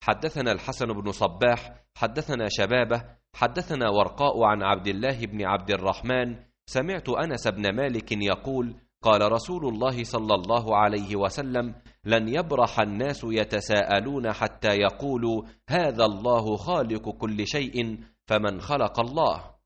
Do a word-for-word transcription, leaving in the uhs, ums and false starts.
حدثنا الحسن بن صباح حدثنا شبابه حدثنا ورقاء عن عبد الله بن عبد الرحمن سمعت أنس بن مالك يقول قال رسول الله صلى الله عليه وسلم لن يبرح الناس يتساءلون حتى يقولوا هذا الله خالق كل شيء فمن خلق الله